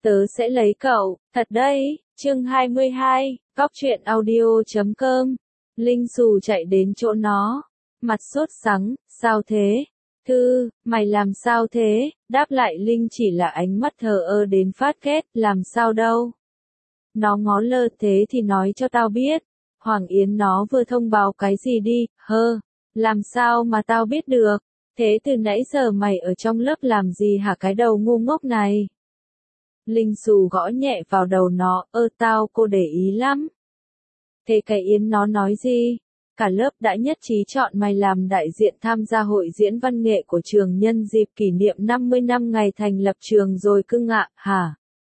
Tớ sẽ lấy cậu, thật đấy. Chương 22, Góc truyện audio.com. Linh Xù chạy đến chỗ nó, mặt sốt sắng, sao thế? Thư, mày làm sao thế? Đáp lại Linh chỉ là ánh mắt thờ ơ đến phát ghét, làm sao đâu? Nó ngó lơ, thế thì nói cho tao biết. Hoàng Yến nó vừa thông báo cái gì đi, làm sao mà tao biết được? Thế từ nãy giờ mày ở trong lớp làm gì hả cái đầu ngu ngốc này? Linh Xù gõ nhẹ vào đầu nó, tao cô để ý lắm. Thế cái Yến nó nói gì? Cả lớp đã nhất trí chọn mày làm đại diện tham gia hội diễn văn nghệ của trường nhân dịp kỷ niệm 50 năm ngày thành lập trường rồi cưng ạ, hả?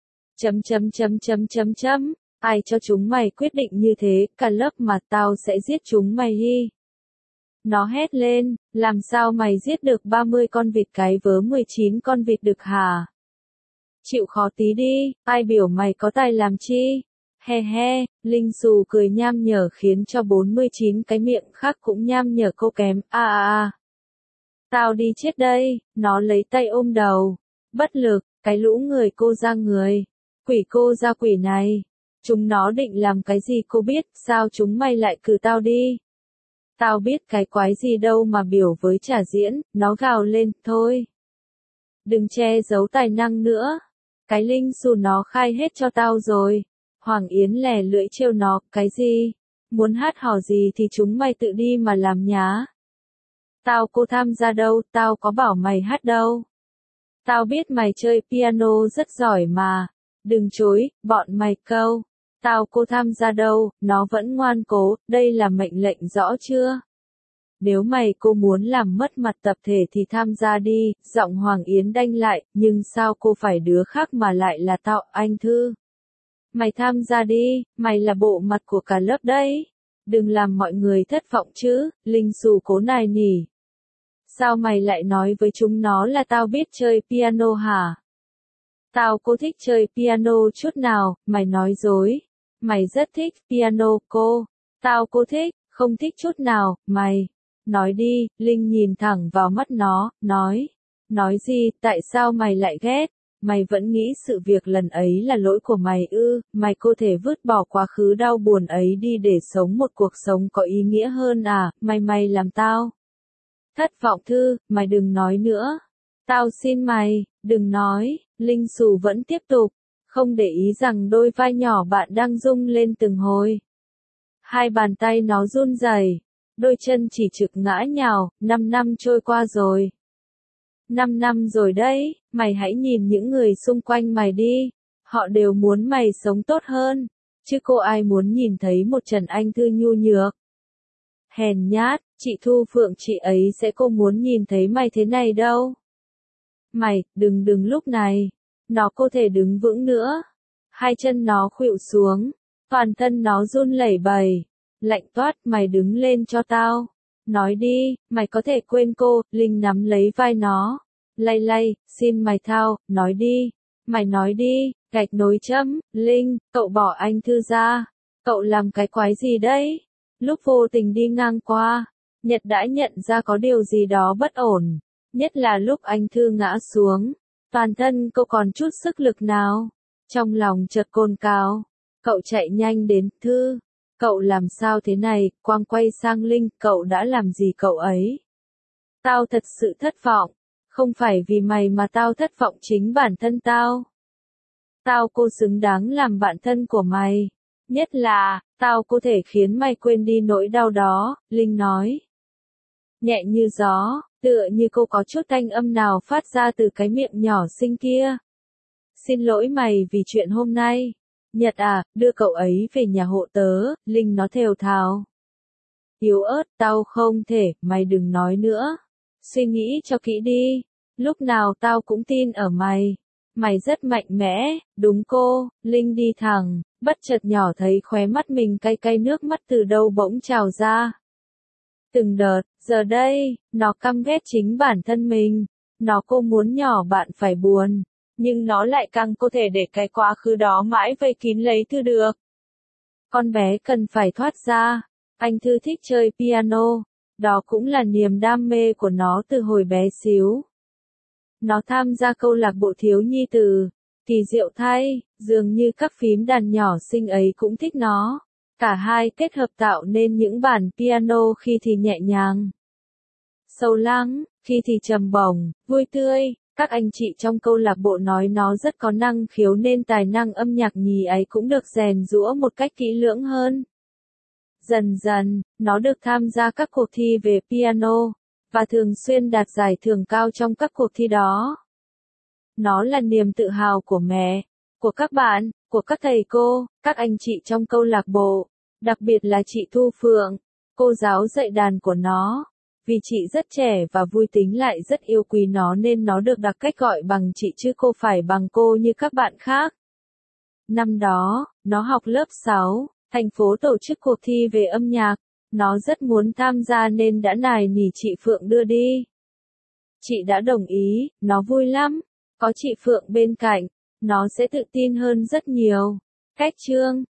Ai cho chúng mày quyết định như thế, cả lớp mà tao sẽ giết chúng mày hi. Nó hét lên, làm sao mày giết được 30 con vịt cái vớ 19 con vịt đực hả? Chịu khó tí đi, ai biểu mày có tài làm chi? He he, Linh Xù cười nham nhở khiến cho 49 cái miệng khác cũng nham nhở cô kém, Tao đi chết đây, nó lấy tay ôm đầu. Bất lực, cái lũ người cô ra người. Quỷ cô ra quỷ này. Chúng nó định làm cái gì cô biết, sao chúng mày lại cử tao đi? Tao biết cái quái gì đâu mà biểu với trả diễn, nó gào lên, thôi. Đừng che giấu tài năng nữa. Cái Linh Xù nó khai hết cho tao rồi. Hoàng Yến lè lưỡi trêu nó, cái gì? Muốn hát hò gì thì chúng mày tự đi mà làm nhá. Tao cô tham gia đâu, tao có bảo mày hát đâu. Tao biết mày chơi piano rất giỏi mà. Đừng chối, bọn mày câu. Tao cô tham gia đâu, nó vẫn ngoan cố, đây là mệnh lệnh rõ chưa? Nếu mày cô muốn làm mất mặt tập thể thì tham gia đi, giọng Hoàng Yến đanh lại, nhưng sao cô phải đứa khác mà lại là tao, anh Thư? Mày tham gia đi, mày là bộ mặt của cả lớp đấy. Đừng làm mọi người thất vọng chứ, Linh Xù cố nài nỉ. Sao mày lại nói với chúng nó là tao biết chơi piano hả? Tao cô thích chơi piano chút nào, mày nói dối. Mày rất thích piano cô. Tao cô thích, không thích chút nào, mày. Nói đi, Linh nhìn thẳng vào mắt nó, nói. Nói gì, tại sao mày lại ghét? Mày vẫn nghĩ sự việc lần ấy là lỗi của mày ư, mày có thể vứt bỏ quá khứ đau buồn ấy đi để sống một cuộc sống có ý nghĩa hơn à, mày làm tao. Thất vọng Thư, mày đừng nói nữa. Tao xin mày, đừng nói, Linh Xù vẫn tiếp tục, không để ý rằng đôi vai nhỏ bạn đang rung lên từng hồi. Hai bàn tay nó run rẩy, đôi chân chỉ trực ngã nhào, 5 năm trôi qua rồi. 5 năm rồi đấy, mày hãy nhìn những người xung quanh mày đi, họ đều muốn mày sống tốt hơn, chứ cô ai muốn nhìn thấy một Trần Anh Thư nhu nhược. Hèn nhát, chị Thu Phượng chị ấy sẽ cô muốn nhìn thấy mày thế này đâu. Mày, đừng lúc này, nó có thể đứng vững nữa. Hai chân nó khuỵu xuống, toàn thân nó run lẩy bẩy, lạnh toát, mày đứng lên cho tao. Nói đi, mày có thể quên cô, Linh nắm lấy vai nó. Lay, xin mày thao, nói đi. Mày nói đi, gạch nối chấm, Linh, cậu bỏ anh Thư ra. Cậu làm cái quái gì đấy? Lúc vô tình đi ngang qua, Nhật đã nhận ra có điều gì đó bất ổn. Nhất là lúc anh Thư ngã xuống. Toàn thân cậu còn chút sức lực nào. Trong lòng chợt cồn cào. Cậu chạy nhanh đến, Thư. Cậu làm sao thế này, quang quay sang Linh, cậu đã làm gì cậu ấy? Tao thật sự thất vọng. Không phải vì mày mà tao thất vọng chính bản thân tao. Tao cô xứng đáng làm bạn thân của mày. Nhất là, tao có thể khiến mày quên đi nỗi đau đó, Linh nói. Nhẹ như gió, tựa như cô có chút thanh âm nào phát ra từ cái miệng nhỏ xinh kia. Xin lỗi mày vì chuyện hôm nay. Nhật à, đưa cậu ấy về nhà hộ tớ, Linh nó thều thào. Yếu ớt, tao không thể, mày đừng nói nữa. Suy nghĩ cho kỹ đi. Lúc nào tao cũng tin ở mày. Mày rất mạnh mẽ, đúng cô, Linh đi thẳng, bất chợt nhỏ thấy khóe mắt mình cay cay nước mắt từ đâu bỗng trào ra. Từng đợt, giờ đây, nó căm ghét chính bản thân mình. Nó cô muốn nhỏ bạn phải buồn. Nhưng nó lại càng có thể để cái quá khứ đó mãi vây kín lấy Thư được. Con bé cần phải thoát ra. Anh Thư thích chơi piano. Đó cũng là niềm đam mê của nó từ hồi bé xíu. Nó tham gia câu lạc bộ thiếu nhi từ Kỳ diệu thay, dường như các phím đàn nhỏ xinh ấy cũng thích nó. Cả hai kết hợp tạo nên những bản piano khi thì nhẹ nhàng, sâu lắng, khi thì trầm bổng, vui tươi. Các anh chị trong câu lạc bộ nói nó rất có năng khiếu nên tài năng âm nhạc nhí ấy cũng được rèn giũa một cách kỹ lưỡng hơn. Dần dần, nó được tham gia các cuộc thi về piano, và thường xuyên đạt giải thưởng cao trong các cuộc thi đó. Nó là niềm tự hào của mẹ, của các bạn, của các thầy cô, các anh chị trong câu lạc bộ, đặc biệt là chị Thu Phượng, cô giáo dạy đàn của nó. Vì chị rất trẻ và vui tính lại rất yêu quý nó nên nó được đặt cách gọi bằng chị chứ không phải bằng cô như các bạn khác. Năm đó, nó học lớp 6, thành phố tổ chức cuộc thi về âm nhạc. Nó rất muốn tham gia nên đã nài nỉ chị Phượng đưa đi. Chị đã đồng ý, nó vui lắm. Có chị Phượng bên cạnh, nó sẽ tự tin hơn rất nhiều. Cách chương